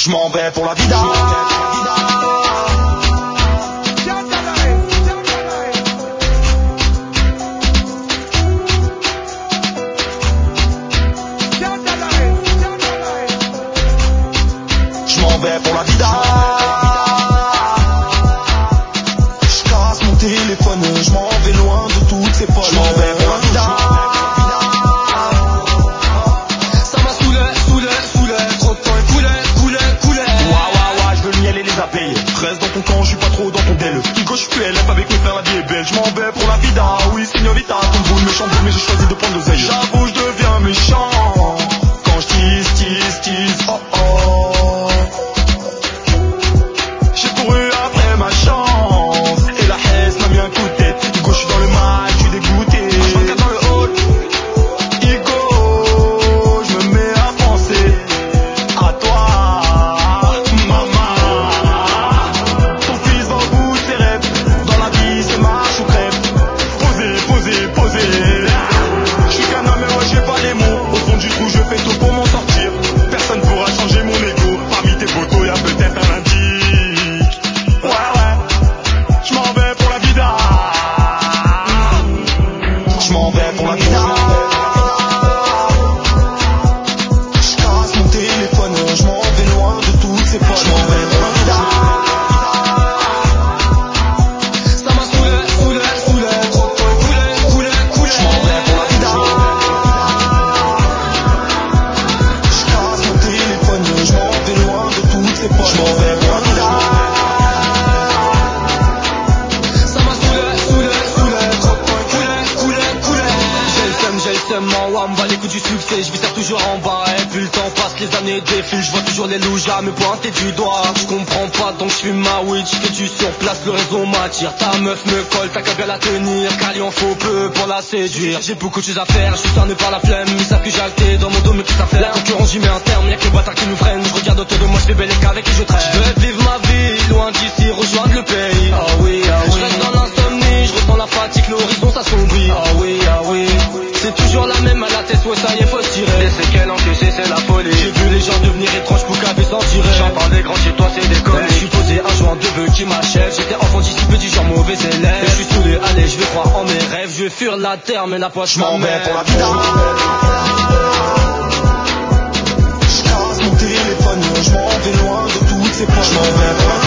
Je m'en vais pour la vida. Je m'en vais pour la vida. Je casse mon téléphone, je m'en vais loin de toutes ces folles. Je m'en vais pour la vida. Ça m'a saoulé, trop de temps écoulé. Ouais, je veux le miel et les a payés. Reste dans ton camp, je suis pas trop dans ton déle. Qui gauche, je suis élève avec mes frères, la vie est belle. Je m'en vais pour la vida, oui, signorita. Ton boule méchant, mais j'ai choisi de prendre l'oseille. J'avoue, je deviens méchant quand je tease, oh oh. J'ai couru après ma chance et la haine m'a mis un coup de tête. Hugo, je suis dans le mal, je suis dégoûté. H24 dans le hall, Hugo, je me mets à penser à toi, maman. Ton fils va au bout de ses rêves. Dans la vie, c'est marche ou crève. Posez. Je suis qu'un homme, mais ouais, j'ai pas les mots. Au fond du trou, je fais tout pour m'en sortir. Personne pourra changer mon ego. Parmi tes photos, y'a peut-être un indice. Ouais, je m'en vais pour la vida. Je m'en vais pour la vida. Je casse mon téléphone, je m'en vais loin de toutes ces folles. Je m'en vais pour la vida. Ça m'a saoulé, trop de temps écoulé. Je m'en vais pour la vida. Je casse mon téléphone, je m'en vais loin de toutes ces folles. Je m'en vais pour la vida. Ça m'a saoulé, trop de temps écoulé. J'ai le seum, moi me va les coups du succès. Je vis ça toujours en bas et plus le temps passe, les années défilent. Je vois toujours les loujas me pointer du doigt. Je comprends pas donc je fume ma weed. Que tu surplaces, le réseau m'attire. Ta meuf me colle, t'as qu'à bien la tenir. Car il en faut peu pour la séduire. J'ai beaucoup de choses à faire, je suis cerné par la flemme. Ils savent que j'ai acté dans mon dos, mais qu'est-ce à faire? La concurrence j'y mets un terme, y'a que les bâtards qui nous freinent. Je regarde autour de moi, je fais belle écart avec qui je traîne. Je veux vivre ma vie, loin d'ici, rejoindre le pays. Ah oui. Je reste dans l'insomnie, je ressens la fatigue, l'horizon s'assombrit. Ah oui. C'est toujours la même à la tête, ouais ça y est faut se tirer. Les séquelles encaissées c'est la folie. J'ai vu les gens devenir étranges pour qu'avec s'en tirer. J'en parle des grands chez toi c'est des conneries. Je suis posé un joint de bœuf qui m'achève. J'étais enfant d'ici petit genre mauvais élève. Et je suis saoulé, allez je vais croire en mes rêves. Je vais fuir la terre mais la poche Je m'en vais pour la vida. Je casse mon téléphone, je m'en vais loin de toutes ces folles. Je m'en vais pour la vida.